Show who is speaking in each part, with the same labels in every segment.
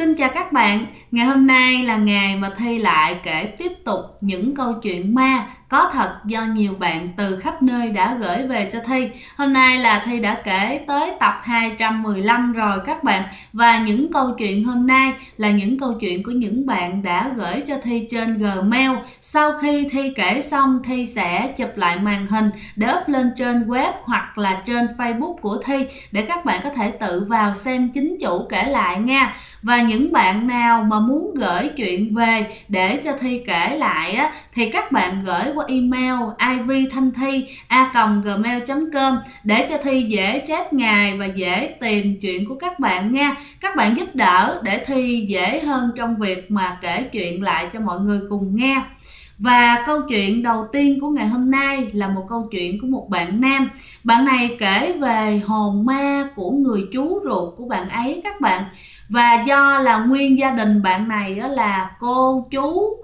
Speaker 1: Xin chào các bạn, ngày hôm nay là ngày mà Thi lại kể tiếp tục những câu chuyện ma có thật do nhiều bạn từ khắp nơi đã gửi về cho Thi. Hôm nay là Thi đã kể tới tập 215 rồi các bạn. Và những câu chuyện hôm nay là những câu chuyện của những bạn đã gửi cho Thi trên Gmail. Sau khi Thi kể xong, Thi sẽ chụp lại màn hình để up lên trên web hoặc là trên Facebook của Thi để các bạn có thể tự vào xem chính chủ kể lại nha. Và những bạn nào mà muốn gửi chuyện về để cho Thi kể lại á, thì các bạn gửi qua email ivthanthi@gmail.com để cho Thi dễ chép ngày và dễ tìm chuyện của các bạn nha. Các bạn giúp đỡ để Thi dễ hơn trong việc mà kể chuyện lại cho mọi người cùng nghe. Và câu chuyện đầu tiên của ngày hôm nay là một câu chuyện của một bạn nam. Bạn này kể về hồn ma của người chú ruột của bạn ấy các bạn. Và do là nguyên gia đình bạn này đó là cô chú,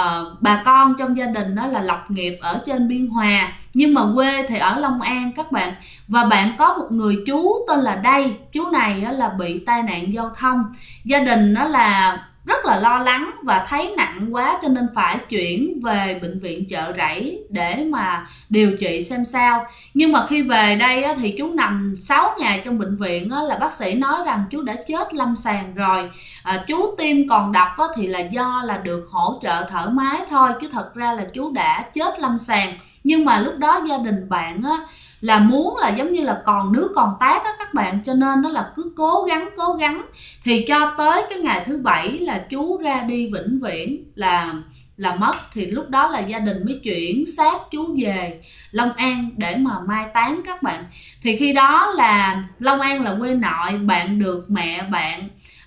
Speaker 1: bà con trong gia đình đó là lập nghiệp ở trên Biên Hòa, nhưng mà quê thì ở Long An các bạn. Và bạn có một người chú tên là Đây. Chú này đó là bị tai nạn giao thông. Gia đình đó là rất là lo lắng và thấy nặng quá cho nên phải chuyển về bệnh viện Chợ Rẫy để mà điều trị xem sao. Nhưng mà khi về đây á, thì chú nằm 6 ngày trong bệnh viện á, là bác sĩ nói rằng chú đã chết lâm sàng rồi. Chú tim còn đập á, thì là do là được hỗ trợ thở máy thôi, chứ thật ra là chú đã chết lâm sàng. Nhưng mà lúc đó gia đình bạn á, là muốn là giống như là còn nước còn tát á các bạn, cho nên nó là cứ cố gắng thì cho tới cái ngày thứ 7 là chú ra đi vĩnh viễn là mất. Thì lúc đó là gia đình mới chuyển xác chú về Long An để mà mai táng các bạn. Thì khi đó là Long An là quê nội, bạn được mẹ bạn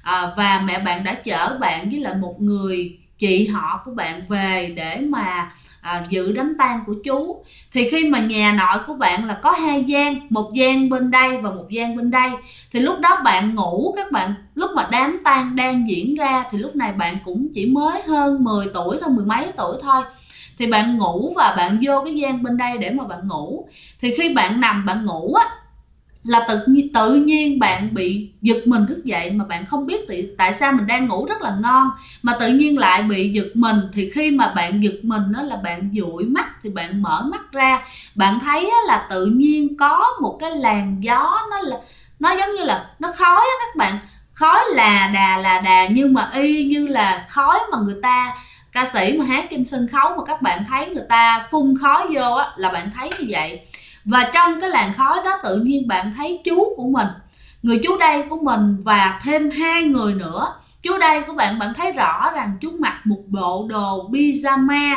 Speaker 1: và mẹ bạn đã chở bạn với lại một người chị họ của bạn về để mà dự đám tang của chú. Thì khi mà nhà nội của bạn là có 2 gian, một gian bên đây và một gian bên đây, thì lúc đó bạn ngủ các bạn. Lúc mà đám tang đang diễn ra thì lúc này bạn cũng chỉ mới hơn 10 tuổi thôi, mười mấy tuổi thôi. Thì bạn ngủ và bạn vô cái gian bên đây để mà bạn ngủ. Thì khi bạn nằm bạn ngủ á, là tự nhiên bạn bị giật mình thức dậy mà bạn không biết tại sao mình đang ngủ rất là ngon mà tự nhiên lại bị giật mình. Thì khi mà bạn giật mình đó là bạn dụi mắt, thì bạn mở mắt ra, bạn thấy là tự nhiên có một cái làn gió, nó giống như là nó khói á các bạn, khói là đà nhưng mà y như là khói mà người ta ca sĩ mà hát trên sân khấu mà các bạn thấy người ta phun khói vô á, là bạn thấy như vậy. Và trong cái làn khói đó tự nhiên bạn thấy chú của mình, người chú Đây của mình và thêm 2 người nữa. Chú Đây của bạn thấy rõ rằng chú mặc một bộ đồ pyjama,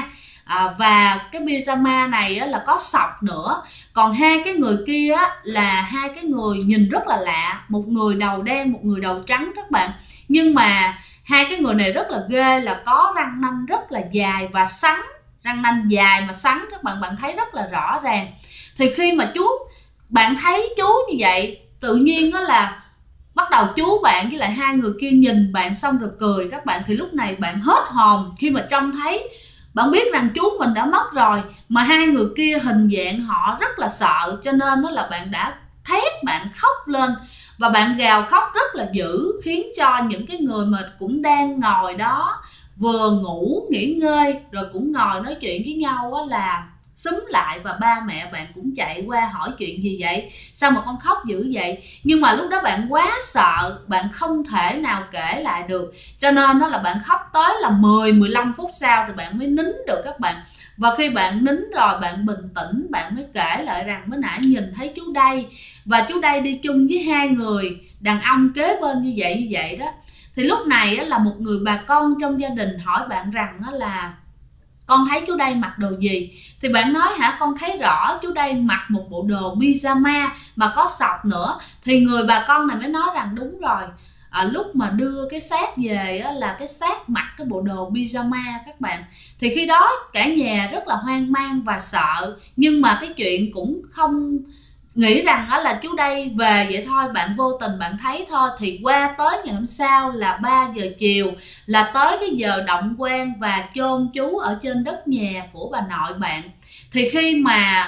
Speaker 1: và cái pyjama này á, là có sọc nữa. Còn 2 cái người kia á, là 2 cái người nhìn rất là lạ, một người đầu đen, một người đầu trắng các bạn. Nhưng mà 2 cái người này rất là ghê, là có răng nanh rất là dài và sắn, răng nanh dài mà sắn các bạn thấy rất là rõ ràng. Thì khi mà bạn thấy chú như vậy, tự nhiên đó là bắt đầu chú bạn với lại 2 người kia nhìn bạn xong rồi cười các bạn. Thì lúc này bạn hết hồn khi mà trông thấy, bạn biết rằng chú mình đã mất rồi, mà 2 người kia hình dạng họ rất là sợ, cho nên đó là bạn đã thét, bạn khóc lên và bạn gào khóc rất là dữ, khiến cho những cái người mà cũng đang ngồi đó vừa ngủ nghỉ ngơi rồi cũng ngồi nói chuyện với nhau á là xúm lại. Và ba mẹ bạn cũng chạy qua hỏi chuyện gì vậy, sao mà con khóc dữ vậy. Nhưng mà lúc đó bạn quá sợ, bạn không thể nào kể lại được, cho nên đó là bạn khóc tới là 10-15 phút sau thì bạn mới nín được các bạn. Và khi bạn nín rồi bạn bình tĩnh, bạn mới kể lại rằng mới nãy nhìn thấy chú Đây, và chú Đây đi chung với 2 người đàn ông kế bên như vậy đó. Thì lúc này là một người bà con trong gia đình hỏi bạn rằng là con thấy chú Đây mặc đồ gì. Thì bạn nói hả, con thấy rõ chú Đây mặc một bộ đồ pyjama mà có sọc nữa. Thì người bà con này mới nói rằng đúng rồi, lúc mà đưa cái xác về là cái xác mặc cái bộ đồ pyjama các bạn. Thì khi đó cả nhà rất là hoang mang và sợ, nhưng mà cái chuyện cũng không nghĩ rằng là chú Đây về vậy thôi, bạn vô tình bạn thấy thôi. Thì qua tới ngày hôm sau là 3 giờ chiều là tới cái giờ động quan và chôn chú ở trên đất nhà của bà nội bạn. Thì khi mà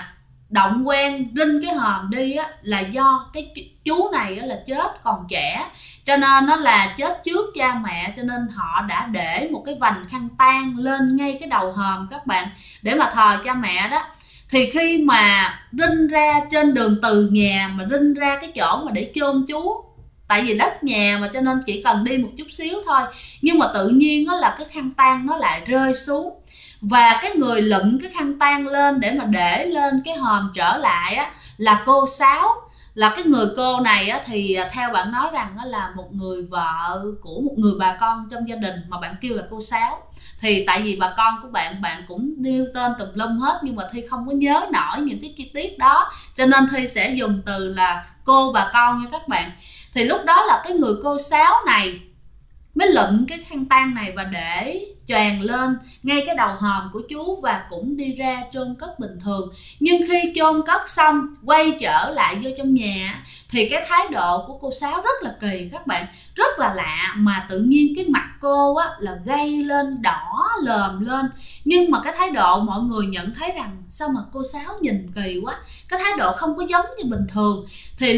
Speaker 1: động quen rinh cái hòm đi á, là do cái chú này á, là chết còn trẻ, cho nên nó là chết trước cha mẹ, cho nên họ đã để một cái vành khăn tang lên ngay cái đầu hòm các bạn, để mà thờ cha mẹ đó. Thì khi mà rinh ra trên đường từ nhà mà rinh ra cái chỗ mà để chôn chú, tại vì đất nhà mà cho nên chỉ cần đi một chút xíu thôi, nhưng mà tự nhiên đó là cái khăn tang nó lại rơi xuống, và cái người lụm cái khăn tang lên để mà để lên cái hòm trở lại á, là cô Sáu. Là cái người cô này á, thì theo bạn nói rằng đó là một người vợ của một người bà con trong gia đình mà bạn kêu là cô Sáu. Thì tại vì bà con của bạn cũng nêu tên tùm lum hết, nhưng mà Thi không có nhớ nổi những cái chi tiết đó, cho nên Thi sẽ dùng từ là cô bà con nha các bạn. Thì lúc đó là cái người cô Sáu này mới lụm cái khăn tang này và để choàng lên ngay cái đầu hòm của chú, và cũng đi ra chôn cất bình thường. Nhưng khi chôn cất xong quay trở lại vô trong nhà thì cái thái độ của cô Sáu rất là kỳ các bạn, rất là lạ, mà tự nhiên cái mặt cô á là gay lên, đỏ lờm lên, nhưng mà cái thái độ mọi người nhận thấy rằng sao mà cô Sáu nhìn kỳ quá, cái thái độ không có giống như bình thường. Thì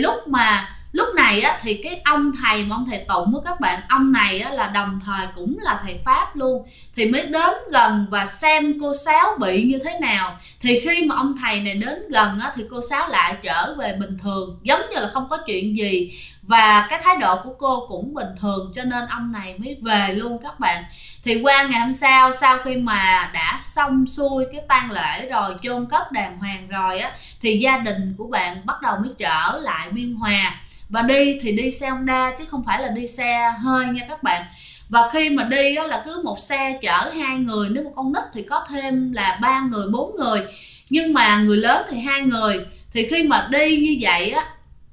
Speaker 1: lúc này á, thì cái ông thầy Tụng của các bạn, ông này á, là đồng thời cũng là thầy Pháp luôn, thì mới đến gần và xem cô Sáu bị như thế nào. Thì khi mà ông thầy này đến gần á, thì cô Sáu lại trở về bình thường, giống như là không có chuyện gì, và cái thái độ của cô cũng bình thường, cho nên ông này mới về luôn các bạn. Thì qua ngày hôm sau, sau khi mà đã xong xuôi cái tang lễ rồi, chôn cất đàng hoàng rồi á, thì gia đình của bạn bắt đầu mới trở lại Biên Hòa. Và đi thì đi xe Honda chứ không phải là đi xe hơi nha các bạn. Và khi mà đi đó là cứ một xe chở 2 người, nếu một con nít thì có thêm là 3 người, 4 người, nhưng mà người lớn thì 2 người. Thì khi mà đi như vậy á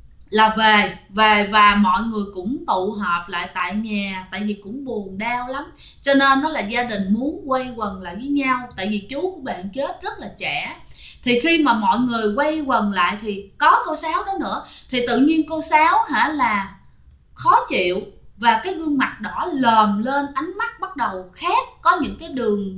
Speaker 1: là về và mọi người cũng tụ họp lại tại nhà, tại vì cũng buồn đau lắm, cho nên nó là gia đình muốn quây quần lại với nhau, tại vì chú của bạn chết rất là trẻ. Thì khi mà mọi người quay quần lại thì có cô Sáu đó nữa, thì tự nhiên cô Sáu là khó chịu, và cái gương mặt đỏ lòm lên, ánh mắt bắt đầu khác, có những cái đường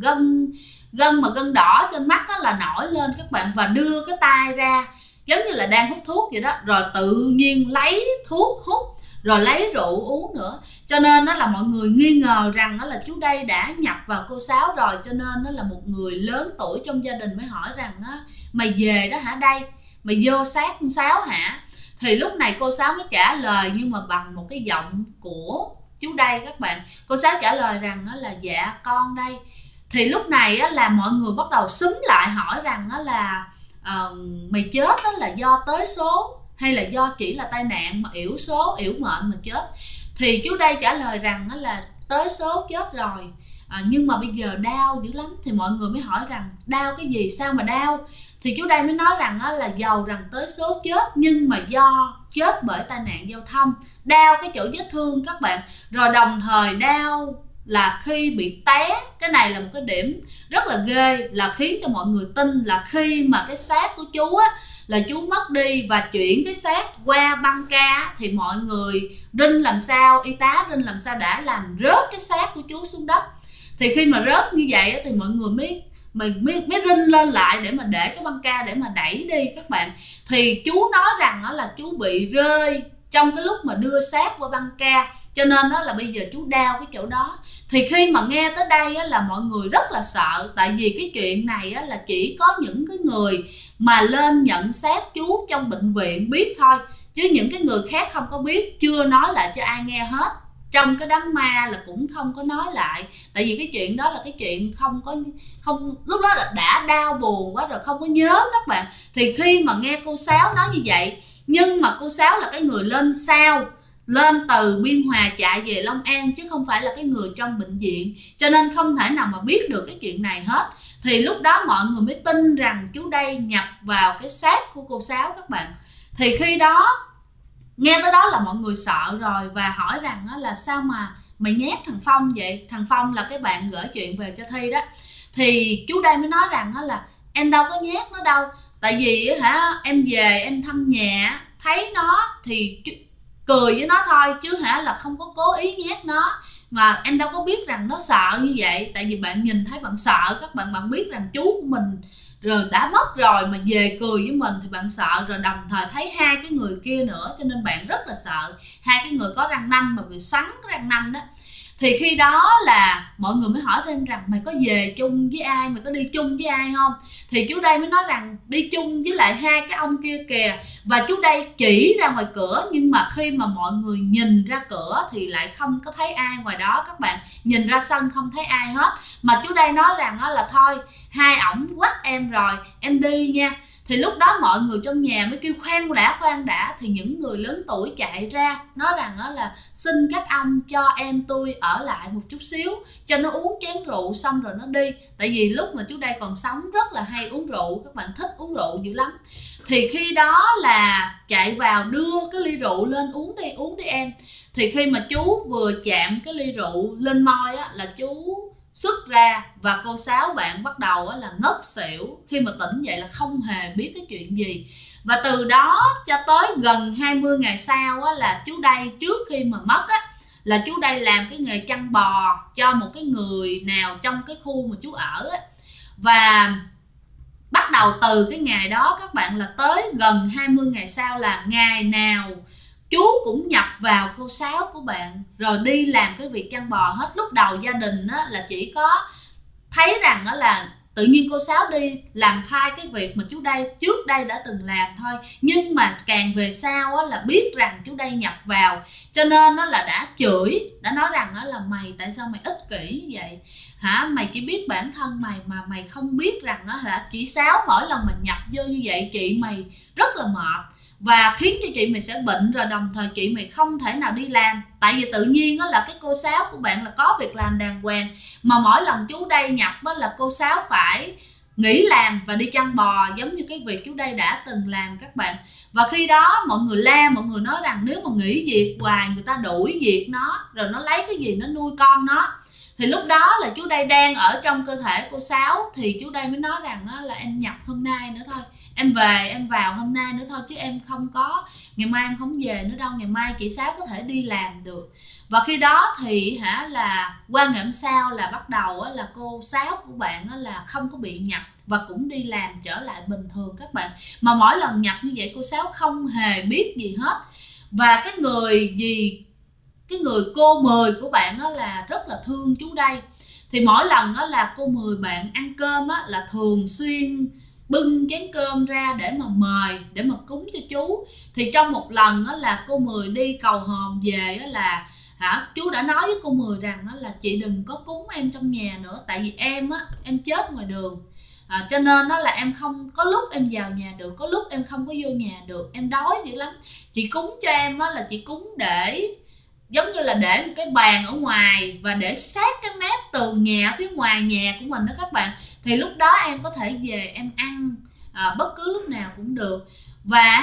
Speaker 1: gân đỏ trên mắt đó là nổi lên các bạn, và đưa cái tay ra giống như là đang hút thuốc vậy đó, rồi tự nhiên lấy thuốc hút, rồi lấy rượu uống nữa. Cho nên đó là mọi người nghi ngờ rằng đó là chú đây đã nhập vào cô Sáu rồi, cho nên đó là một người lớn tuổi trong gia đình mới hỏi rằng đó, mày về đó hả đây, mày vô xác con Sáu hả? Thì lúc này cô Sáu mới trả lời, nhưng mà bằng một cái giọng của chú đây các bạn. Cô Sáu trả lời rằng đó là dạ con đây. Thì lúc này á, là mọi người bắt đầu xúm lại hỏi rằng đó là mày chết đó là do tới số hay là do chỉ là tai nạn mà yểu số yểu mệnh mà chết? Thì chú đây trả lời rằng đó là tới số chết rồi, nhưng mà bây giờ đau dữ lắm. Thì mọi người mới hỏi rằng đau cái gì, sao mà đau? Thì chú đây mới nói rằng đó là dầu rằng tới số chết, nhưng mà do chết bởi tai nạn giao thông, đau cái chỗ vết thương các bạn, rồi đồng thời đau là khi bị té. Cái này là một cái điểm rất là ghê, là khiến cho mọi người tin là khi mà cái xác của chú á, là chú mất đi và chuyển cái xác qua băng ca, thì mọi người rinh làm sao, y tá rinh làm sao đã làm rớt cái xác của chú xuống đất. Thì khi mà rớt như vậy thì mọi người mới rinh lên lại để mà để cái băng ca để mà đẩy đi các bạn. Thì chú nói rằng đó là chú bị rơi trong cái lúc mà đưa xác qua băng ca, cho nên đó là bây giờ chú đau cái chỗ đó. Thì khi mà nghe tới đây á, là mọi người rất là sợ, tại vì cái chuyện này á, là chỉ có những cái người mà lên nhận xác chú trong bệnh viện biết thôi, chứ những cái người khác không có biết, chưa nói lại cho ai nghe hết. Trong cái đám ma là cũng không có nói lại, tại vì cái chuyện đó là cái chuyện không lúc đó là đã đau buồn quá rồi, không có nhớ các bạn. Thì khi mà nghe cô Sáu nói như vậy, nhưng mà cô Sáu là cái người lên sau, lên từ Biên Hòa chạy về Long An, chứ không phải là cái người trong bệnh viện, cho nên không thể nào mà biết được cái chuyện này hết. Thì lúc đó mọi người mới tin rằng chú đây nhập vào cái xác của cô Sáu các bạn. Thì khi đó nghe tới đó là mọi người sợ rồi, và hỏi rằng là sao mà mày nhát thằng Phong vậy? Thằng Phong là cái bạn gửi chuyện về cho Thi đó. Thì chú đây mới nói rằng là em đâu có nhát nó đâu, tại vì em về em thăm nhà thấy nó thì cười với nó thôi, chứ là không có cố ý nhát nó. mà em đâu có biết rằng nó sợ như vậy, tại vì bạn nhìn thấy bạn sợ, các bạn biết rằng chú của mình rồi đã mất rồi mà về cười với mình thì bạn sợ, rồi đồng thời thấy hai cái người kia nữa cho nên bạn rất là sợ, hai cái người có răng nanh mà bị xoắn cái răng nanh đó. Thì khi đó là mọi người mới hỏi thêm rằng mày có về chung với ai, mày có đi chung với ai không? Thì chú đây mới nói rằng đi chung với lại hai cái ông kia kìa. Và chú đây chỉ ra ngoài cửa, nhưng mà khi mà mọi người nhìn ra cửa thì lại không có thấy ai ngoài đó các bạn. Nhìn ra sân không thấy ai hết. Mà chú đây nói rằng là thôi, hai ổng quắt em rồi, em đi nha. Thì lúc đó mọi người trong nhà mới kêu khoan đã, thì những người lớn tuổi chạy ra nói rằng là xin các ông cho em tôi ở lại một chút xíu cho nó uống chén rượu xong rồi nó đi. Tại vì lúc mà chú đây còn sống rất là hay uống rượu, các bạn thích uống rượu dữ lắm. Thì khi đó là chạy vào đưa cái ly rượu lên, uống đi em. Thì khi mà chú vừa chạm cái ly rượu lên môi á, là chú xuất ra và cô Sáu bạn bắt đầu là ngất xỉu. Khi mà tỉnh dậy là không hề biết cái chuyện gì. Và từ đó cho tới gần 20 ngày sau á, là chú đây trước khi mà mất á, là chú đây làm cái nghề chăn bò cho một cái người nào trong cái khu mà chú ở á. Và bắt đầu từ cái ngày đó các bạn, là tới gần 20 ngày sau là ngày nào chú cũng nhập vào cô Sáu của bạn rồi đi làm cái việc chăn bò hết. Lúc đầu gia đình á, là chỉ có thấy rằng á, là tự nhiên cô Sáu đi làm thay cái việc mà chú đây trước đây đã từng làm thôi. Nhưng mà càng về sau á, là biết rằng chú đây nhập vào, cho nên nó là đã chửi, đã nói rằng á, là mày tại sao mày ích kỷ như vậy hả, mày chỉ biết bản thân mày mà mày không biết rằng á, là chị Sáu mỗi lần mà nhập vô như vậy chị mày rất là mệt và khiến cho chị mày sẽ bệnh, rồi đồng thời chị mày không thể nào đi làm. Tại vì tự nhiên đó là cái cô Sáu của bạn là có việc làm đàng hoàng, mà mỗi lần chú đây nhập đó là cô Sáu phải nghỉ làm và đi chăn bò giống như cái việc chú đây đã từng làm các bạn. Và khi đó mọi người la, mọi người nói rằng nếu mà nghỉ việc hoài người ta đuổi việc nó, rồi nó lấy cái gì nó nuôi con nó. Thì lúc đó là chú đây đang ở trong cơ thể cô Sáu, thì chú đây mới nói rằng là em nhập hôm nay nữa thôi, em về em vào hôm nay nữa thôi, chứ em không có, ngày mai em không về nữa đâu, ngày mai chị Sáu có thể đi làm được. Và khi đó thì là qua ngày hôm sau là bắt đầu là cô Sáu của bạn là không có bị nhập và cũng đi làm trở lại bình thường các bạn. Mà mỗi lần nhập như vậy cô Sáu không hề biết gì hết. Và cái người cô Mười của bạn là rất là thương chú đây. Thì mỗi lần là cô Mười bạn ăn cơm là thường xuyên bưng chén cơm ra để mà mời, để mà cúng cho chú. Thì trong một lần là cô Mười đi cầu hòm về là chú đã nói với cô Mười rằng là chị đừng có cúng em trong nhà nữa, tại vì em chết ngoài đường. Cho nên là em không có lúc em vào nhà được, có lúc em không có vô nhà được, em đói dữ lắm. Chị cúng cho em là chị cúng để giống như là để một cái bàn ở ngoài và để sát cái mép tường nhà phía ngoài nhà của mình đó các bạn. Thì lúc đó em có thể về em ăn bất cứ lúc nào cũng được. Và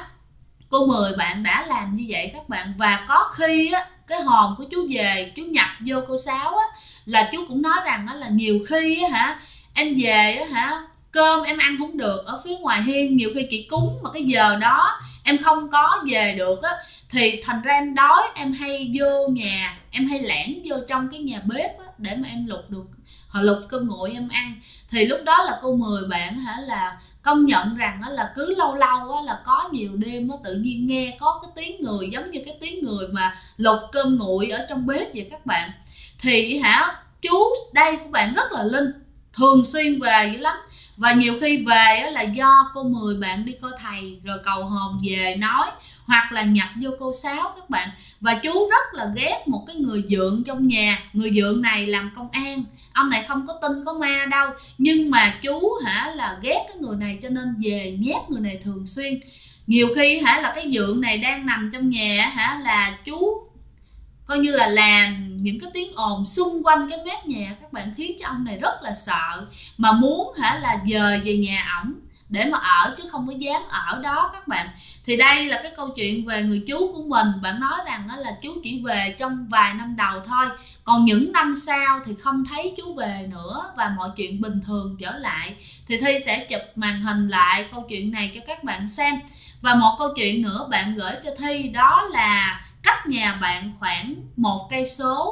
Speaker 1: cô Mười bạn đã làm như vậy các bạn. Và có khi cái hòm của chú về, chú nhập vô cô Sáu là chú cũng nói rằng là nhiều khi em về cơm em ăn không được ở phía ngoài hiên, nhiều khi chị cúng mà cái giờ đó em không có về được thì thành ra em đói, em hay vô nhà, em hay lẻn vô trong cái nhà bếp để mà em lục cơm nguội em ăn. Thì lúc đó là cô Mười bạn là công nhận rằng là cứ lâu lâu là có nhiều đêm tự nhiên nghe có cái tiếng người giống như cái tiếng người mà lục cơm nguội ở trong bếp vậy các bạn. Thì chú đây của bạn rất là linh, thường xuyên về dữ lắm. Và nhiều khi về là do cô Mười bạn đi coi thầy rồi cầu hòm về nói, hoặc là nhập vô cô Sáu các bạn. Và chú rất là ghét một cái người dượng trong nhà. Người dượng này làm công an, ông này không có tin có ma đâu, nhưng mà chú là ghét cái người này cho nên về nhét người này thường xuyên. Nhiều khi là cái dượng này đang nằm trong nhà là chú coi như là làm những cái tiếng ồn xung quanh cái mép nhà các bạn, khiến cho ông này rất là sợ, mà muốn là dời về nhà ổng để mà ở chứ không có dám ở đó các bạn. Thì đây là cái câu chuyện về người chú của mình. Bạn nói rằng là chú chỉ về trong vài năm đầu thôi, còn những năm sau thì không thấy chú về nữa và mọi chuyện bình thường trở lại. Thì Thi sẽ chụp màn hình lại câu chuyện này cho các bạn xem. Và một câu chuyện nữa bạn gửi cho Thi, đó là cách nhà bạn khoảng 1 cây số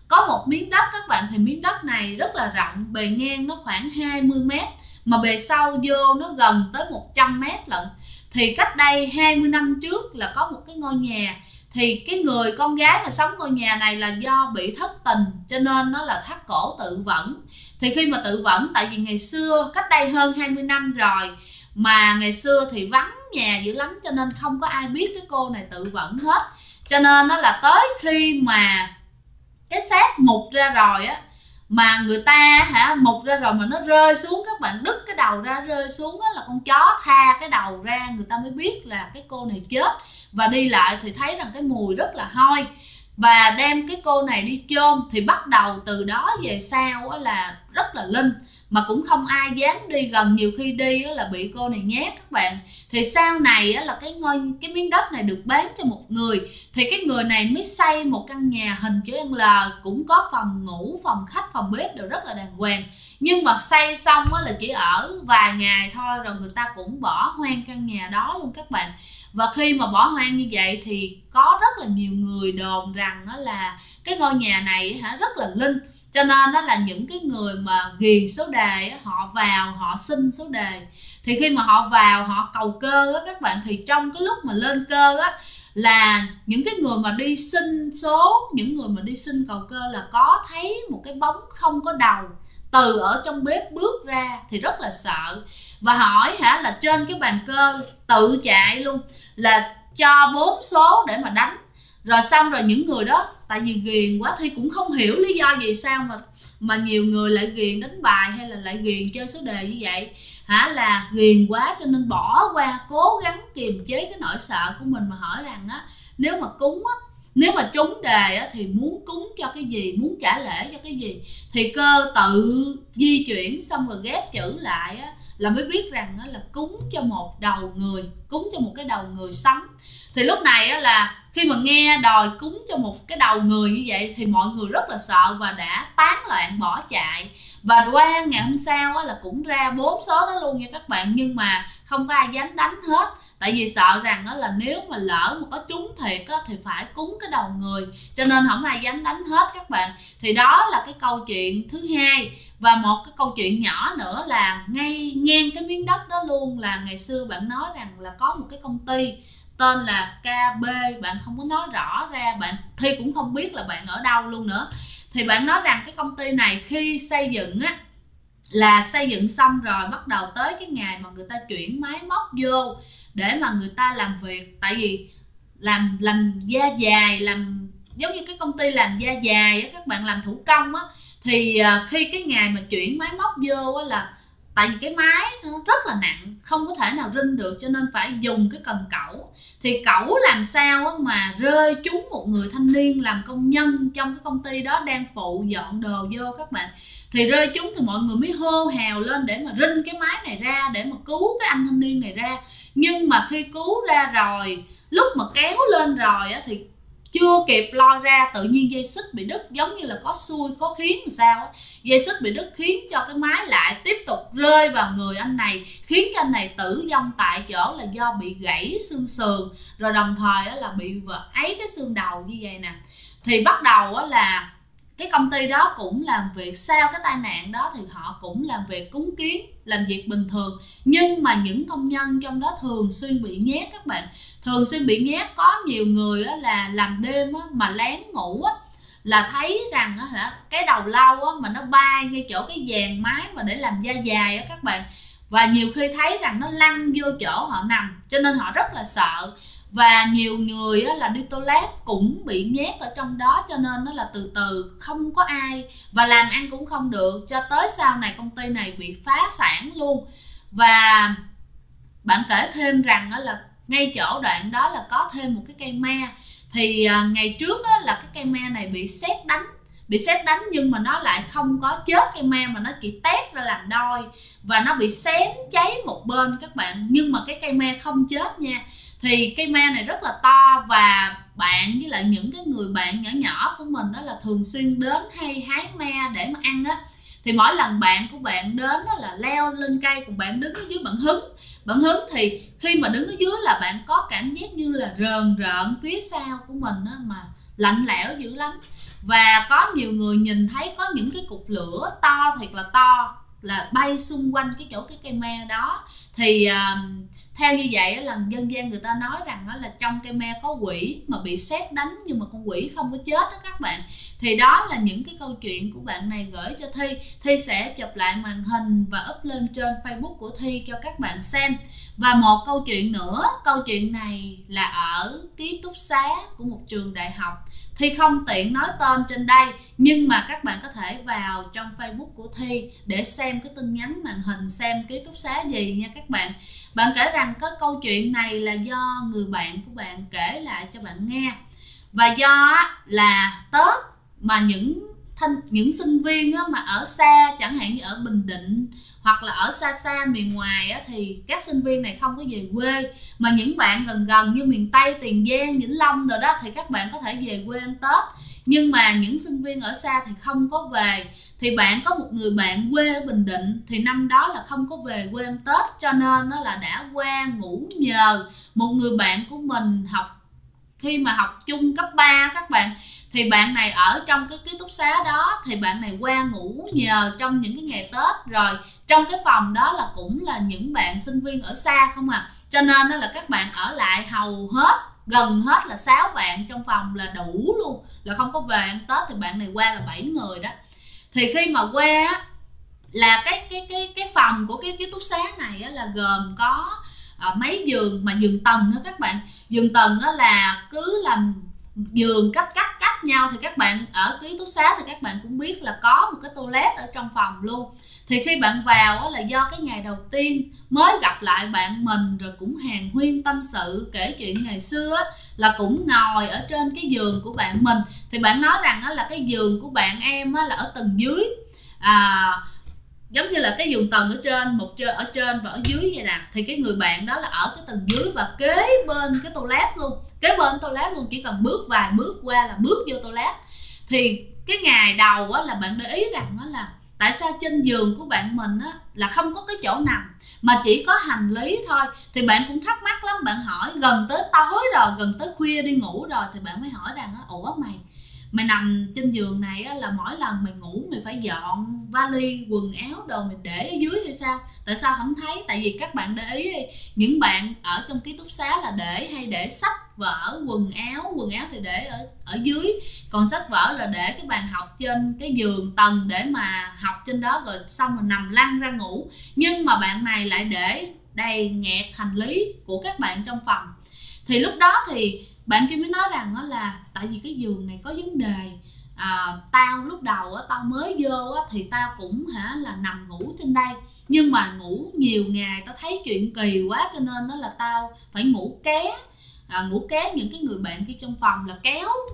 Speaker 1: có một miếng đất các bạn, thì miếng đất này rất là rộng, bề ngang nó khoảng 20 m, mà bề sâu vô nó gần tới 100 m lận. Thì cách đây 20 năm trước là có một cái ngôi nhà, thì cái người con gái mà sống ngôi nhà này là do bị thất tình cho nên nó là thắt cổ tự vẫn. Thì khi mà tự vẫn, tại vì ngày xưa cách đây hơn 20 năm rồi, mà ngày xưa thì vắng nhà dữ lắm cho nên không có ai biết cái cô này tự vẫn hết. Cho nên nó là tới khi mà cái xác mục ra rồi á, mà người ta mục ra rồi mà nó rơi xuống, các bạn, đứt cái đầu ra rơi xuống á, là con chó tha cái đầu ra, người ta mới biết là cái cô này chết. Và đi lại thì thấy rằng cái mùi rất là hôi, và đem cái cô này đi chôn. Thì bắt đầu từ đó về sau á, là rất là linh, mà cũng không ai dám đi gần, nhiều khi đi á, là bị cô này nhát các bạn. Thì sau này á, là cái miếng đất này được bán cho một người, thì cái người này mới xây một căn nhà hình chữ L, cũng có phòng ngủ, phòng khách, phòng bếp đều rất là đàng hoàng. Nhưng mà xây xong á, là chỉ ở vài ngày thôi rồi người ta cũng bỏ hoang căn nhà đó luôn các bạn. Và khi mà bỏ hoang như vậy thì có rất là nhiều người đồn rằng là cái ngôi nhà này rất là linh. Cho nên đó là những cái người mà ghiền số đề họ vào họ xin số đề. Thì khi mà họ vào họ cầu cơ á các bạn, thì trong cái lúc mà lên cơ á, là những cái người mà đi xin số, những người mà đi xin cầu cơ là có thấy một cái bóng không có đầu từ ở trong bếp bước ra, thì rất là sợ. Và hỏi là trên cái bàn cơ tự chạy luôn, là cho 4 số để mà đánh. Rồi xong rồi những người đó tại vì ghiền quá, Thi cũng không hiểu lý do vì sao mà nhiều người lại ghiền đánh bài hay là lại ghiền chơi số đề như vậy. Là ghiền quá cho nên bỏ qua, cố gắng kiềm chế cái nỗi sợ của mình, mà hỏi rằng nếu mà cúng nếu mà trúng đề thì muốn cúng cho cái gì, muốn trả lễ cho cái gì. Thì cơ tự di chuyển xong rồi ghép chữ lại là mới biết rằng là cúng cho một đầu người, cúng cho một cái đầu người sống. Thì lúc này là khi mà nghe đòi cúng cho một cái đầu người như vậy thì mọi người rất là sợ và đã tán loạn bỏ chạy. Và qua ngày hôm sau là cũng ra 4 số đó luôn nha các bạn, nhưng mà không có ai dám đánh hết. Tại vì sợ rằng là nếu mà lỡ mà có trúng thiệt thì phải cúng cái đầu người, cho nên không ai dám đánh hết các bạn. Thì đó là cái câu chuyện thứ hai. Và một cái câu chuyện nhỏ nữa là ngay ngang cái miếng đất đó luôn, là ngày xưa bạn nói rằng là có một cái công ty tên là KB, bạn không có nói rõ ra, bạn Thi cũng không biết là bạn ở đâu luôn nữa. Thì bạn nói rằng cái công ty này khi xây dựng là xây dựng xong rồi, bắt đầu tới cái ngày mà người ta chuyển máy móc vô để mà người ta làm việc. Tại vì làm da dày, làm giống như cái công ty làm da dày các bạn, làm thủ công thì khi cái ngày mà chuyển máy móc vô là tại vì cái máy nó rất là nặng, không có thể nào rinh được, cho nên phải dùng cái cần cẩu. Thì cẩu làm sao mà rơi trúng một người thanh niên làm công nhân trong cái công ty đó đang phụ dọn đồ vô các bạn. Thì rơi trúng thì mọi người mới hô hào lên để mà rinh cái máy này ra, để mà cứu cái anh thanh niên này ra. Nhưng mà khi cứu ra rồi, lúc mà kéo lên rồi thì chưa kịp lôi ra, tự nhiên dây xích bị đứt, giống như là có xui có khiến làm sao dây xích bị đứt khiến cho cái máy lại tiếp tục rơi vào người anh này, khiến cho anh này tử vong tại chỗ là do bị gãy xương sườn, rồi đồng thời là bị ấy cái xương đầu như vậy nè. Thì bắt đầu là cái công ty đó cũng làm việc sau cái tai nạn đó, thì họ cũng làm việc cúng kiến, làm việc bình thường. Nhưng mà những công nhân trong đó thường xuyên bị nhét các bạn, thường xuyên bị nhét. Có nhiều người là làm đêm mà lén ngủ là thấy rằng cái đầu lâu mà nó bay ngay chỗ cái dàn máy mà để làm da dài các bạn. Và nhiều khi thấy rằng nó lăn vô chỗ họ nằm, cho nên họ rất là sợ. Và nhiều người là đi toilet cũng bị nhét ở trong đó, cho nên nó là từ từ không có ai, và làm ăn cũng không được, cho tới sau này công ty này bị phá sản luôn. Và bạn kể thêm rằng là ngay chỗ đoạn đó là có thêm một cái cây me. Thì ngày trước là cái cây me này bị sét đánh, nhưng mà nó lại không có chết cây me, mà nó chỉ tét ra làm đôi và nó bị xém cháy một bên các bạn. Nhưng mà cái cây me không chết nha. Thì cây me này rất là to, và bạn với lại những cái người bạn nhỏ nhỏ của mình đó là thường xuyên đến hay hái me để mà ăn Thì mỗi lần bạn của bạn đến là leo lên cây, còn bạn đứng ở dưới bạn hứng. Thì khi mà đứng ở dưới là bạn có cảm giác như là rờn rợn phía sau của mình mà lạnh lẽo dữ lắm. Và có nhiều người nhìn thấy có những cái cục lửa to thiệt là to là bay xung quanh cái chỗ cái cây me đó. Thì theo như vậy là dân gian người ta nói rằng đó là trong cây me có quỷ mà bị sét đánh nhưng mà con quỷ không có chết đó các bạn. Thì đó là những cái câu chuyện của bạn này gửi cho Thi. Thi sẽ chụp lại màn hình và up lên trên Facebook của Thi cho các bạn xem. Và một câu chuyện nữa, câu chuyện này là ở ký túc xá của một trường đại học. Thi không tiện nói tên trên đây, nhưng mà các bạn có thể vào trong Facebook của Thi để xem cái tin nhắn màn hình, xem ký túc xá gì nha các bạn. Bạn kể rằng cái câu chuyện này là do người bạn của bạn kể lại cho bạn nghe. Và do là Tết mà những sinh viên mà ở xa, chẳng hạn như ở Bình Định hoặc là ở xa xa miền ngoài thì các sinh viên này không có về quê, mà những bạn gần gần như miền Tây, Tiền Giang, Vĩnh Long rồi đó thì các bạn có thể về quê ăn Tết. Nhưng mà những sinh viên ở xa thì không có về. Thì bạn có một người bạn quê ở Bình Định thì năm đó là không có về quê ăn Tết, cho nên nó là đã qua ngủ nhờ một người bạn của mình khi mà học chung cấp 3 các bạn. Thì bạn này ở trong cái ký túc xá đó thì bạn này qua ngủ nhờ trong những cái ngày Tết. Rồi trong cái phòng đó là cũng là những bạn sinh viên ở xa không à, cho nên đó là các bạn ở lại hầu hết, gần hết là 6 bạn trong phòng là đủ luôn, là không có về ăn Tết. Thì bạn này qua là 7 người đó. Thì khi mà qua là cái phòng của cái ký túc xá này là gồm có mấy giường, mà giường tầng đó các bạn. Giường tầng là cứ làm giường cách nhau. Thì các bạn ở ký túc xá thì các bạn cũng biết là có một cái toilet ở trong phòng luôn. Thì khi bạn vào là do cái ngày đầu tiên mới gặp lại bạn mình, rồi cũng hàn huyên tâm sự kể chuyện ngày xưa là cũng ngồi ở trên cái giường của bạn mình. Thì bạn nói rằng là cái giường của bạn em là ở tầng dưới, giống như là cái giường tầng ở trên và ở dưới vậy nè. Thì cái người bạn đó là ở cái tầng dưới và kế bên cái toilet luôn, chỉ cần bước vài bước qua là bước vô toilet. Thì cái ngày đầu là bạn để ý rằng là tại sao trên giường của bạn mình là không có cái chỗ nằm mà chỉ có hành lý thôi. Thì bạn cũng thắc mắc lắm, bạn hỏi gần tới tối rồi, gần tới khuya đi ngủ rồi, thì bạn mới hỏi rằng ủa mày nằm trên giường này là mỗi lần mày ngủ mày phải dọn vali quần áo đồ mày để ở dưới hay sao? Tại sao không thấy? Tại vì các bạn để ý đi, những bạn ở trong ký túc xá là hay để sách vở, quần áo thì để ở dưới, còn sách vở là để cái bàn học trên cái giường tầng để mà học trên đó, rồi xong rồi nằm lăn ra ngủ. Nhưng mà bạn này lại để đầy nghẹt hành lý của các bạn trong phòng. Thì lúc đó thì bạn kia mới nói rằng là tại vì cái giường này có vấn đề. Tao lúc đầu tao mới vô thì tao cũng là nằm ngủ trên đây, nhưng mà ngủ nhiều ngày tao thấy chuyện kỳ quá, cho nên đó là tao phải ngủ ké những cái người bạn kia trong phòng là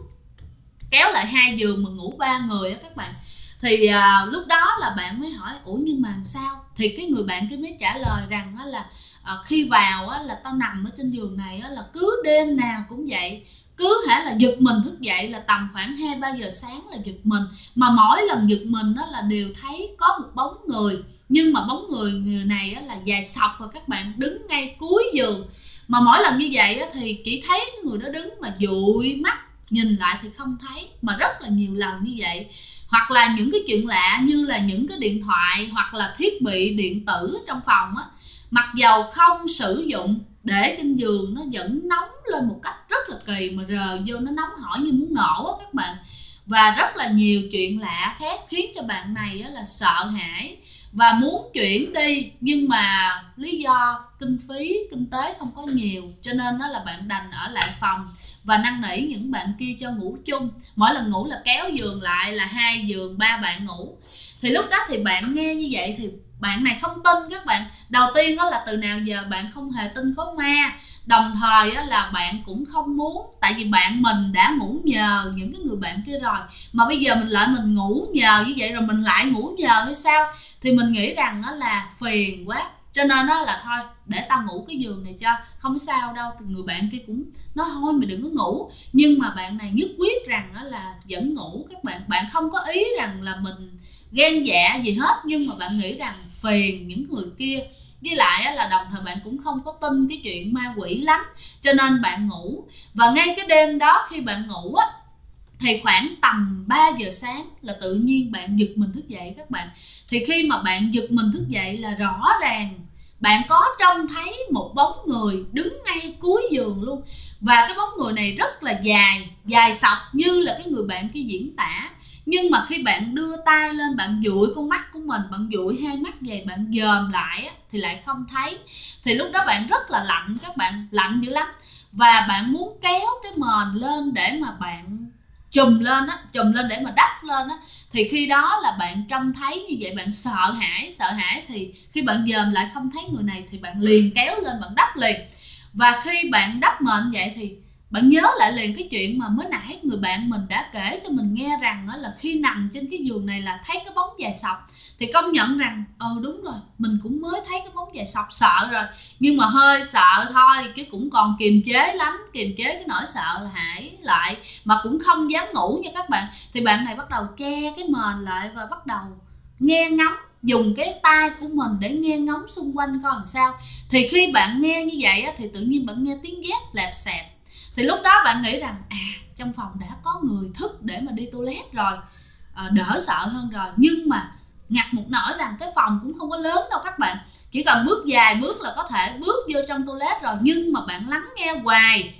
Speaker 1: kéo lại 2 giường mà ngủ 3 người các bạn. Thì lúc đó là bạn mới hỏi ủa nhưng mà sao? Thì cái người bạn kia mới trả lời rằng là khi vào là tao nằm ở trên giường này là cứ đêm nào cũng vậy, cứ là giật mình thức dậy là tầm khoảng 2-3 giờ sáng là giật mình, mà mỗi lần giật mình là đều thấy có một bóng người, nhưng mà bóng người này là dài sọc và các bạn đứng ngay cuối giường. Mà mỗi lần như vậy thì chỉ thấy cái người đó đứng mà dụi mắt nhìn lại thì không thấy, mà rất là nhiều lần như vậy. Hoặc là những cái chuyện lạ như là những cái điện thoại hoặc là thiết bị điện tử trong phòng mặc dầu không sử dụng, để trên giường nó vẫn nóng lên một cách rất là kỳ, mà rờ vô nó nóng hổi như muốn nổ các bạn. Và rất là nhiều chuyện lạ khác khiến cho bạn này là sợ hãi và muốn chuyển đi, nhưng mà lý do kinh tế không có nhiều, cho nên đó là bạn đành ở lại phòng và năn nỉ những bạn kia cho ngủ chung. Mỗi lần ngủ là kéo giường lại là 2 giường 3 bạn ngủ. Thì lúc đó thì bạn nghe như vậy thì bạn này không tin các bạn. Đầu tiên đó là từ nào giờ bạn không hề tin có ma, đồng thời là bạn cũng không muốn, tại vì bạn mình đã ngủ nhờ những cái người bạn kia rồi, mà bây giờ mình ngủ nhờ như vậy rồi mình lại ngủ nhờ hay sao? Thì mình nghĩ rằng đó là phiền quá, cho nên đó là thôi để tao ngủ cái giường này cho, không sao đâu. Thì người bạn kia cũng nói thôi mày đừng có ngủ, nhưng mà bạn này nhất quyết rằng đó là vẫn ngủ các bạn. Bạn không có ý rằng là mình ghen dạ gì hết, nhưng mà bạn nghĩ rằng phiền những người kia, với lại là đồng thời bạn cũng không có tin cái chuyện ma quỷ lắm, cho nên bạn ngủ. Và ngay cái đêm đó khi bạn ngủ Thì khoảng tầm 3 giờ sáng là tự nhiên bạn giật mình thức dậy các bạn. Thì khi mà bạn giật mình thức dậy là rõ ràng bạn có trông thấy một bóng người đứng ngay cuối giường luôn. Và cái bóng người này rất là dài sọc như là cái người bạn kia diễn tả. Nhưng mà khi bạn đưa tay lên, bạn dụi con mắt của mình, bạn dụi hai mắt về, bạn dòm lại thì lại không thấy. Thì lúc đó bạn rất là lạnh các bạn, lạnh dữ lắm. Và bạn muốn kéo cái mền lên để mà bạn chùm lên để mà đắp lên á. Thì khi đó là bạn trông thấy như vậy, bạn sợ hãi thì khi bạn dòm lại không thấy người này thì bạn liền kéo lên, bạn đắp liền. Và khi bạn đắp mền vậy thì bạn nhớ lại liền cái chuyện mà mới nãy người bạn mình đã kể cho mình nghe rằng là khi nằm trên cái giường này là thấy cái bóng dài sọc. Thì công nhận rằng đúng rồi, mình cũng mới thấy cái bóng dài sọc, sợ rồi, nhưng mà hơi sợ thôi, chứ cũng còn kiềm chế cái nỗi sợ là hãi lại, mà cũng không dám ngủ nha các bạn. Thì bạn này bắt đầu che cái mền lại và bắt đầu nghe ngóng, dùng cái tai của mình để nghe ngóng xung quanh coi làm sao. Thì khi bạn nghe như vậy thì tự nhiên bạn nghe tiếng dép lẹp xẹp. Thì lúc đó bạn nghĩ rằng trong phòng đã có người thức để mà đi toilet rồi, đỡ sợ hơn rồi. Nhưng mà ngặt một nỗi rằng cái phòng cũng không có lớn đâu các bạn, chỉ cần bước vài bước là có thể bước vô trong toilet rồi. Nhưng mà bạn lắng nghe hoài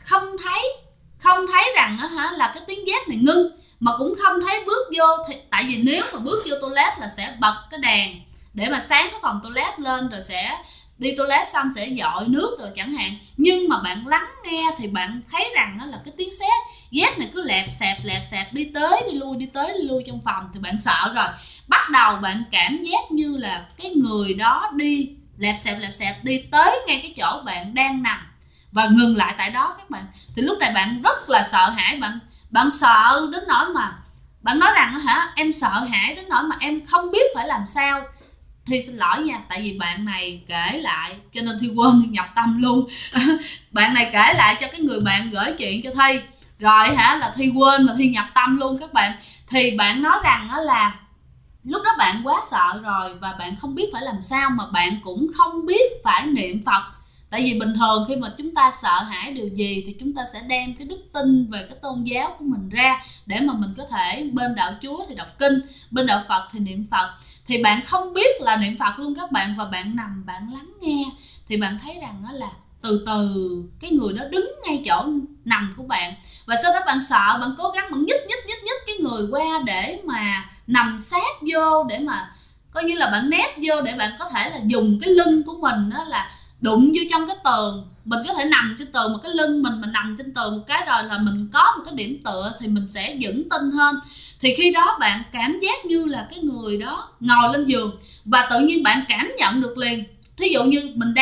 Speaker 1: không thấy rằng là cái tiếng dép này ngưng, mà cũng không thấy bước vô. Thì tại vì nếu mà bước vô toilet là sẽ bật cái đèn để mà sáng cái phòng toilet lên, rồi sẽ đi toilet xong sẽ dội nước rồi chẳng hạn. Nhưng mà bạn lắng nghe thì bạn thấy rằng là cái tiếng dép này cứ lẹp xẹp đi tới đi lui trong phòng. Thì bạn sợ rồi, bắt đầu bạn cảm giác như là cái người đó đi lẹp xẹp đi tới ngay cái chỗ bạn đang nằm và ngừng lại tại đó các bạn. Thì lúc này bạn rất là sợ hãi, bạn sợ đến nỗi mà bạn nói rằng em sợ hãi đến nỗi mà em không biết phải làm sao. Thi xin lỗi nha, tại vì bạn này kể lại cho nên Thi quên nhập tâm luôn. Bạn này kể lại cho cái người bạn gửi chuyện cho Thi rồi là Thi quên mà Thi nhập tâm luôn các bạn. Thì bạn nói rằng là lúc đó bạn quá sợ rồi và bạn không biết phải làm sao, mà bạn cũng không biết phải niệm Phật. Tại vì bình thường khi mà chúng ta sợ hãi điều gì thì chúng ta sẽ đem cái đức tin về cái tôn giáo của mình ra để mà mình có thể, bên đạo Chúa thì đọc kinh, bên đạo Phật thì niệm Phật. Thì bạn không biết là niệm Phật luôn các bạn, và bạn nằm bạn lắng nghe. Thì bạn thấy rằng là từ từ cái người đó đứng ngay chỗ nằm của bạn. Và sau đó bạn sợ, bạn cố gắng bạn nhích cái người qua để mà nằm sát vô, để mà coi như là bạn nép vô để bạn có thể là dùng cái lưng của mình đó là đụng vô trong cái tường. Mình có thể nằm trên tường, một cái lưng mình nằm trên tường một cái rồi là mình có một cái điểm tựa thì mình sẽ vững tin hơn. Thì khi đó bạn cảm giác như là cái người đó ngồi lên giường và tự nhiên bạn cảm nhận được liền. Thí dụ như mình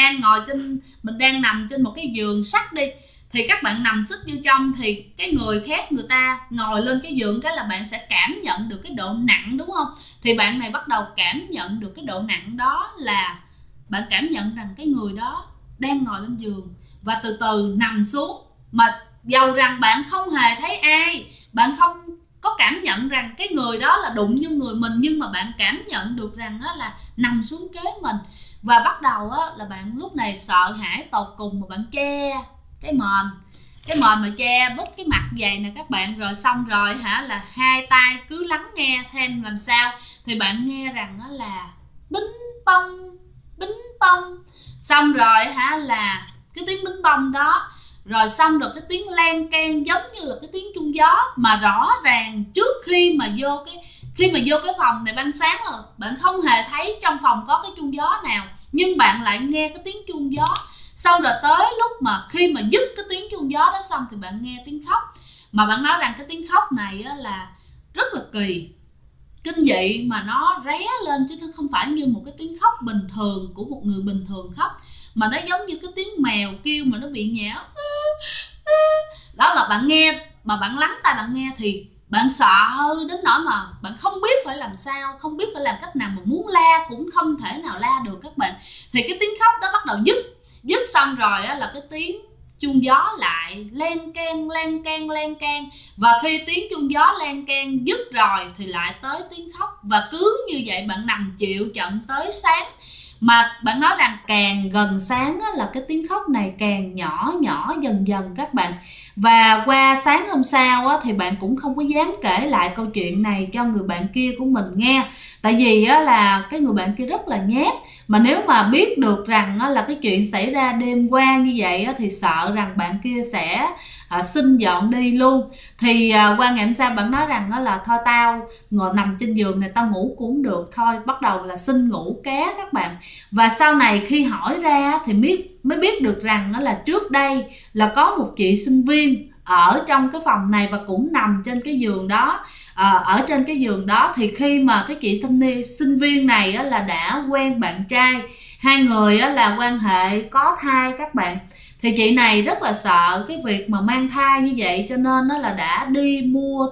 Speaker 1: đang nằm trên một cái giường sắt đi, thì các bạn nằm xích vô trong thì cái người khác người ta ngồi lên cái giường cái là bạn sẽ cảm nhận được cái độ nặng, đúng không? Thì bạn này bắt đầu cảm nhận được cái độ nặng đó, là bạn cảm nhận rằng cái người đó đang ngồi lên giường và từ từ nằm xuống. Mà dầu rằng bạn không hề thấy ai, bạn không có cảm nhận rằng cái người đó là đụng vô người mình, nhưng mà bạn cảm nhận được rằng là nằm xuống kế mình. Và bắt đầu là bạn lúc này sợ hãi tột cùng, mà bạn che cái mền mà che bít cái mặt vậy nè các bạn. Rồi xong rồi là hai tay cứ lắng nghe thêm làm sao. Thì bạn nghe rằng là bính bông. Xong rồi là cái tiếng bính bông đó, rồi xong rồi cái tiếng len keng giống như là cái tiếng chuông gió. Mà rõ ràng trước khi mà vô cái phòng này ban sáng rồi, bạn không hề thấy trong phòng có cái chuông gió nào, nhưng bạn lại nghe cái tiếng chuông gió. Xong rồi tới lúc mà khi mà dứt cái tiếng chuông gió đó xong thì bạn nghe tiếng khóc. Mà bạn nói rằng cái tiếng khóc này là rất là kỳ, kinh dị, mà nó ré lên chứ nó không phải như một cái tiếng khóc bình thường của một người bình thường khóc, mà nó giống như cái tiếng mèo kêu mà nó bị nhão đó. Mà bạn nghe, mà bạn lắng tai bạn nghe thì bạn sợ đến nỗi mà bạn không biết phải làm sao, không biết phải làm cách nào, mà muốn la cũng không thể nào la được các bạn. Thì cái tiếng khóc đó bắt đầu dứt xong rồi là cái tiếng chuông gió lại len keng. Và khi tiếng chuông gió len keng dứt rồi thì lại tới tiếng khóc. Và cứ như vậy bạn nằm chịu trận tới sáng. Mà bạn nói rằng càng gần sáng á, là cái tiếng khóc này càng nhỏ nhỏ dần dần các bạn. Và qua sáng hôm sau á, thì bạn cũng không có dám kể lại câu chuyện này cho người bạn kia của mình nghe. Tại vì á, là cái người bạn kia rất là nhát. Mà nếu mà biết được rằng á, là cái chuyện xảy ra đêm qua như vậy á, thì sợ rằng bạn kia sẽ xin dọn đi luôn. Thì qua ngày hôm sau bạn nói rằng á, là thôi tao ngồi nằm trên giường này tao ngủ cũng được thôi, bắt đầu là xin ngủ ké các bạn. Và sau này khi hỏi ra thì mới biết được rằng á, là trước đây là có một chị sinh viên ở trong cái phòng này và cũng nằm trên cái giường đó. Ở trên cái giường đó thì khi mà cái chị sinh viên này á, là đã quen bạn trai, hai người á, là quan hệ có thai các bạn. Thì chị này rất là sợ cái việc mà mang thai như vậy, cho nên nó là đã đi mua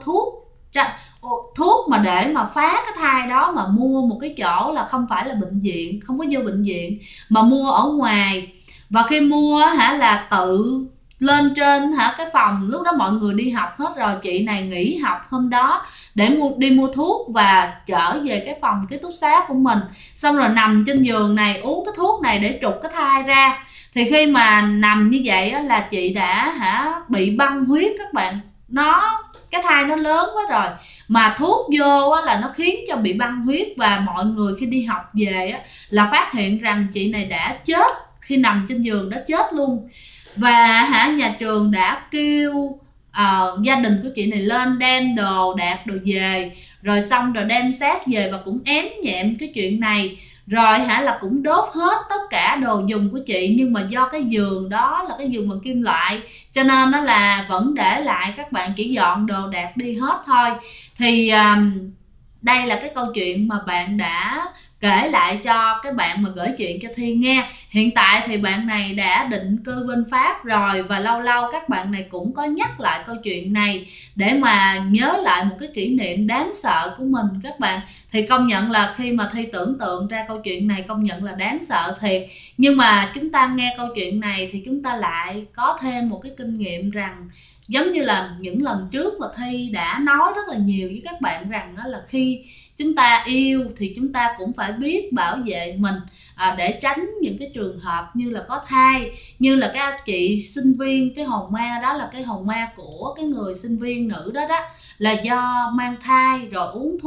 Speaker 1: thuốc mà để mà phá cái thai đó, mà mua một cái chỗ là không phải là bệnh viện, không có vô bệnh viện mà mua ở ngoài. Và khi mua là tự lên trên cái phòng, lúc đó mọi người đi học hết rồi, chị này nghỉ học hôm đó để đi mua thuốc và trở về cái phòng ký túc xá của mình, xong rồi nằm trên giường này uống cái thuốc này để trục cái thai ra. Thì khi mà nằm như vậy á, là chị đã bị băng huyết các bạn. Cái thai nó lớn quá rồi mà thuốc vô á, là nó khiến cho bị băng huyết. Và mọi người khi đi học về á, là phát hiện rằng chị này đã chết khi nằm trên giường, đã chết luôn. Và nhà trường đã kêu gia đình của chị này lên đem đồ đạc đồ về, rồi xong rồi đem xác về và cũng ém nhẹm cái chuyện này, rồi là cũng đốt hết tất cả đồ dùng của chị. Nhưng mà do cái giường đó là cái giường bằng kim loại cho nên nó là vẫn để lại, các bạn chỉ dọn đồ đạc đi hết thôi. Thì đây là cái câu chuyện mà bạn đã kể lại cho cái bạn mà gửi chuyện cho Thi nghe. Hiện tại thì bạn này đã định cư bên Pháp rồi, và lâu lâu các bạn này cũng có nhắc lại câu chuyện này để mà nhớ lại một cái kỷ niệm đáng sợ của mình các bạn. Thì công nhận là khi mà Thi tưởng tượng ra câu chuyện này, công nhận là đáng sợ thiệt. Nhưng mà chúng ta nghe câu chuyện này thì chúng ta lại có thêm một cái kinh nghiệm rằng, giống như là những lần trước mà Thi đã nói rất là nhiều với các bạn rằng đó là khi chúng ta yêu thì chúng ta cũng phải biết bảo vệ mình để tránh những cái trường hợp như là có thai, như là cái chị sinh viên, cái hồn ma đó là cái hồn ma của cái người sinh viên nữ đó là do mang thai rồi uống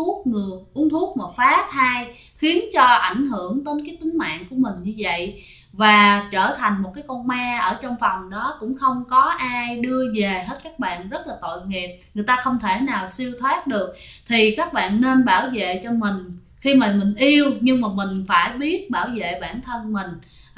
Speaker 1: thuốc mà phá thai, khiến cho ảnh hưởng đến cái tính mạng của mình như vậy, và trở thành một cái con ma ở trong phòng đó, cũng không có ai đưa về hết các bạn. Rất là tội nghiệp, người ta không thể nào siêu thoát được. Thì các bạn nên bảo vệ cho mình khi mà mình yêu, nhưng mà mình phải biết bảo vệ bản thân mình,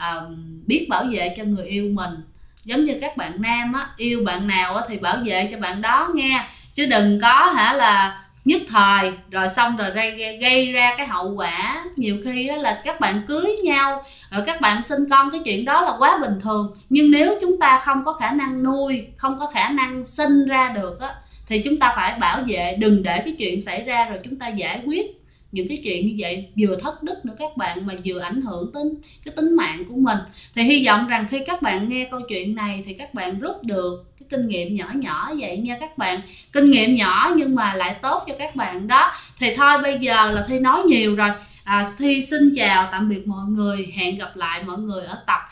Speaker 1: biết bảo vệ cho người yêu mình. Giống như các bạn nam yêu bạn nào thì bảo vệ cho bạn đó nghe, chứ đừng có là nhất thời rồi xong rồi gây ra cái hậu quả. Nhiều khi là các bạn cưới nhau rồi các bạn sinh con, cái chuyện đó là quá bình thường, nhưng nếu chúng ta không có khả năng nuôi, không có khả năng sinh ra được thì chúng ta phải bảo vệ, đừng để cái chuyện xảy ra rồi chúng ta giải quyết những cái chuyện như vậy, vừa thất đức nữa các bạn, mà vừa ảnh hưởng đến cái tính mạng của mình. Thì hy vọng rằng khi các bạn nghe câu chuyện này thì các bạn rút được cái kinh nghiệm nhỏ nhỏ vậy nha các bạn. Kinh nghiệm nhỏ nhưng mà lại tốt cho các bạn đó. Thì thôi bây giờ là Thi nói nhiều rồi. Thi xin chào tạm biệt mọi người, hẹn gặp lại mọi người ở tập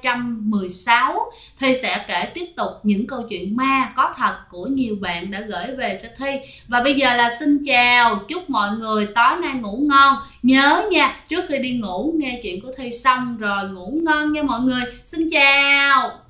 Speaker 1: 216. Thi sẽ kể tiếp tục những câu chuyện ma có thật của nhiều bạn đã gửi về cho Thi. Và bây giờ là xin chào, chúc mọi người tối nay ngủ ngon. Nhớ nha, trước khi đi ngủ nghe chuyện của Thi xong rồi ngủ ngon nha mọi người. Xin chào.